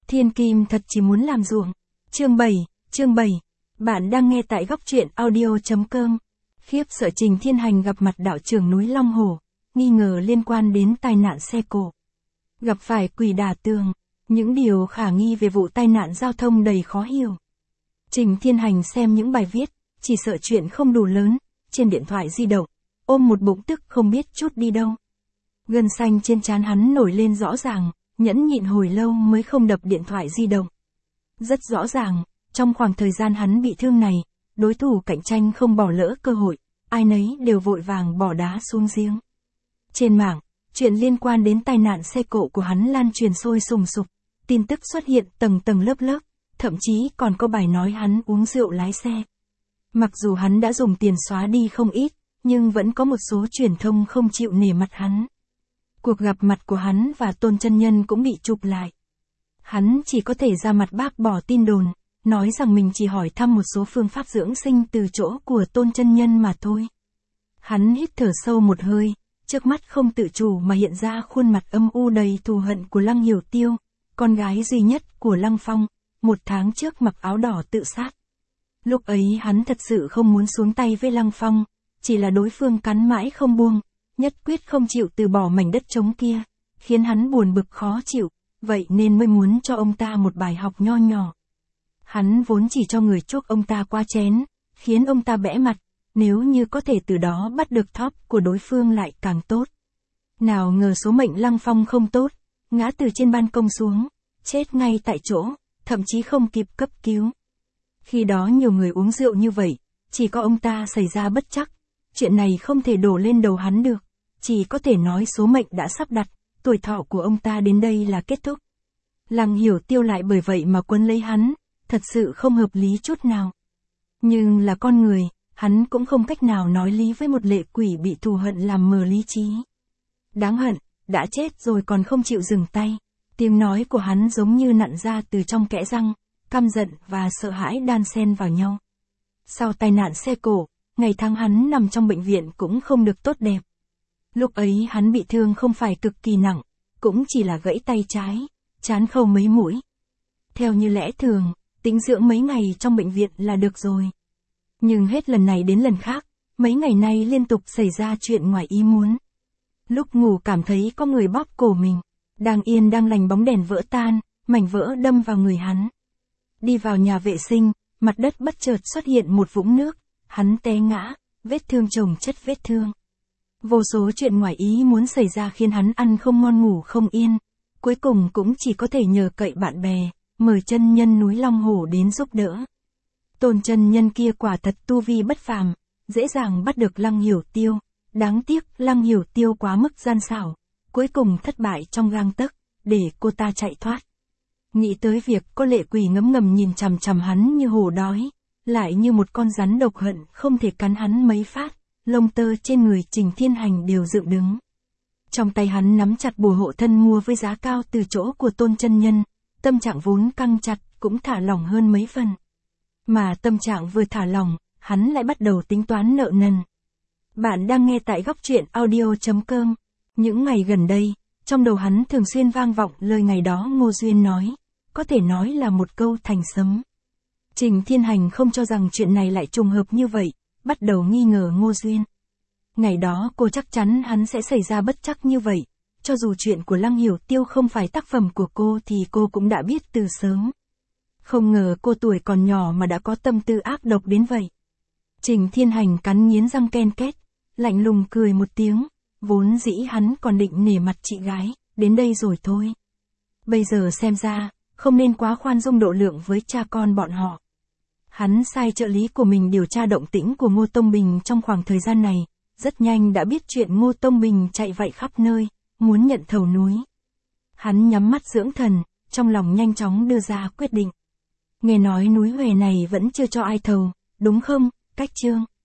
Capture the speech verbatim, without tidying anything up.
Thiên Kim thật chỉ muốn làm ruộng. Chương bảy, chương bảy. Bạn đang nghe tại góc truyện audio.com. Khiếp sợ Trình Thiên Hành gặp mặt đạo trưởng núi Long Hồ, nghi ngờ liên quan đến tai nạn xe cộ. Gặp phải quỷ đả tường, những điều khả nghi về vụ tai nạn giao thông đầy khó hiểu. Trình Thiên Hành xem những bài viết, chỉ sợ chuyện không đủ lớn, trên điện thoại di động, ôm một bụng tức không biết chút đi đâu. Gân xanh trên trán hắn nổi lên rõ ràng, nhẫn nhịn hồi lâu mới không đập điện thoại di động. Rất rõ ràng, trong khoảng thời gian hắn bị thương này, đối thủ cạnh tranh không bỏ lỡ cơ hội, ai nấy đều vội vàng bỏ đá xuống giếng. Trên mạng, chuyện liên quan đến tai nạn xe cộ của hắn lan truyền sôi sùng sục, tin tức xuất hiện tầng tầng lớp lớp, thậm chí còn có bài nói hắn uống rượu lái xe. Mặc dù hắn đã dùng tiền xóa đi không ít, nhưng vẫn có một số truyền thông không chịu nể mặt hắn. Cuộc gặp mặt của hắn và Tôn Chân Nhân cũng bị chụp lại. Hắn chỉ có thể ra mặt bác bỏ tin đồn, nói rằng mình chỉ hỏi thăm một số phương pháp dưỡng sinh từ chỗ của Tôn Chân Nhân mà thôi. Hắn hít thở sâu một hơi, trước mắt không tự chủ mà hiện ra khuôn mặt âm u đầy thù hận của Lăng Hiểu Tiêu, con gái duy nhất của Lăng Phong, một tháng trước mặc áo đỏ tự sát. Lúc ấy hắn thật sự không muốn xuống tay với Lăng Phong, chỉ là đối phương cắn mãi không buông, nhất quyết không chịu từ bỏ mảnh đất trống kia, khiến hắn buồn bực khó chịu, vậy nên mới muốn cho ông ta một bài học nho nhỏ. Hắn vốn chỉ cho người chuốc ông ta qua chén, khiến ông ta bẽ mặt, nếu như có thể từ đó bắt được top của đối phương lại càng tốt. Nào ngờ số mệnh Lăng Phong không tốt, ngã từ trên ban công xuống, chết ngay tại chỗ, thậm chí không kịp cấp cứu. Khi đó nhiều người uống rượu như vậy, chỉ có ông ta xảy ra bất trắc, chuyện này không thể đổ lên đầu hắn được, chỉ có thể nói số mệnh đã sắp đặt, tuổi thọ của ông ta đến đây là kết thúc. Lăng Hiểu Tiêu lại bởi vậy mà quấn lấy hắn, thật sự không hợp lý chút nào. Nhưng là con người, hắn cũng không cách nào nói lý với một lệ quỷ bị thù hận làm mờ lý trí. Đáng hận, đã chết rồi còn không chịu dừng tay. Tiếng nói của hắn giống như nặn ra từ trong kẽ răng, căm giận và sợ hãi đan xen vào nhau. Sau tai nạn xe cộ, ngày tháng hắn nằm trong bệnh viện cũng không được tốt đẹp. Lúc ấy hắn bị thương không phải cực kỳ nặng, cũng chỉ là gãy tay trái, trán khâu mấy mũi. Theo như lẽ thường, tĩnh dưỡng mấy ngày trong bệnh viện là được rồi. Nhưng hết lần này đến lần khác, mấy ngày nay liên tục xảy ra chuyện ngoài ý muốn. Lúc ngủ cảm thấy có người bóp cổ mình, đang yên đang lành bóng đèn vỡ tan, mảnh vỡ đâm vào người hắn. Đi vào nhà vệ sinh, mặt đất bất chợt xuất hiện một vũng nước, hắn té ngã, vết thương chồng chất vết thương. Vô số chuyện ngoài ý muốn xảy ra khiến hắn ăn không ngon ngủ không yên, cuối cùng cũng chỉ có thể nhờ cậy bạn bè, mời chân nhân núi Long Hồ đến giúp đỡ. Tôn chân nhân kia quả thật tu vi bất phàm, dễ dàng bắt được Lăng Hiểu Tiêu, đáng tiếc Lăng Hiểu Tiêu quá mức gian xảo, cuối cùng thất bại trong gang tấc, để cô ta chạy thoát. Nghĩ tới việc có lệ quỷ ngấm ngầm nhìn chằm chằm hắn như hổ đói, lại như một con rắn độc hận không thể cắn hắn mấy phát, lông tơ trên người Trình Thiên Hành đều dựng đứng. Trong tay hắn nắm chặt bùa hộ thân mua với giá cao từ chỗ của Tôn chân nhân, tâm trạng vốn căng chặt cũng thả lỏng hơn mấy phần. Mà tâm trạng vừa thả lỏng, hắn lại bắt đầu tính toán nợ nần. Bạn đang nghe tại góc truyện audio.com. Những ngày gần đây, trong đầu hắn thường xuyên vang vọng lời ngày đó Ngô Duyên nói, có thể nói là một câu thành sấm. Trình Thiên Hành không cho rằng chuyện này lại trùng hợp như vậy, bắt đầu nghi ngờ Ngô Duyên. Ngày đó cô chắc chắn hắn sẽ xảy ra bất trắc như vậy, cho dù chuyện của Lăng Hiểu Tiêu không phải tác phẩm của cô thì cô cũng đã biết từ sớm. Không ngờ cô tuổi còn nhỏ mà đã có tâm tư ác độc đến vậy. Trình Thiên Hành cắn nghiến răng ken két, lạnh lùng cười một tiếng, vốn dĩ hắn còn định nể mặt chị gái, đến đây rồi thôi. Bây giờ xem ra, không nên quá khoan dung độ lượng với cha con bọn họ. Hắn sai trợ lý của mình điều tra động tĩnh của Ngô Tông Bình trong khoảng thời gian này, rất nhanh đã biết chuyện Ngô Tông Bình chạy vậy khắp nơi, muốn nhận thầu núi. Hắn nhắm mắt dưỡng thần, trong lòng nhanh chóng đưa ra quyết định. Nghe nói núi Huệ này vẫn chưa cho ai thầu, đúng không, Cách Trương?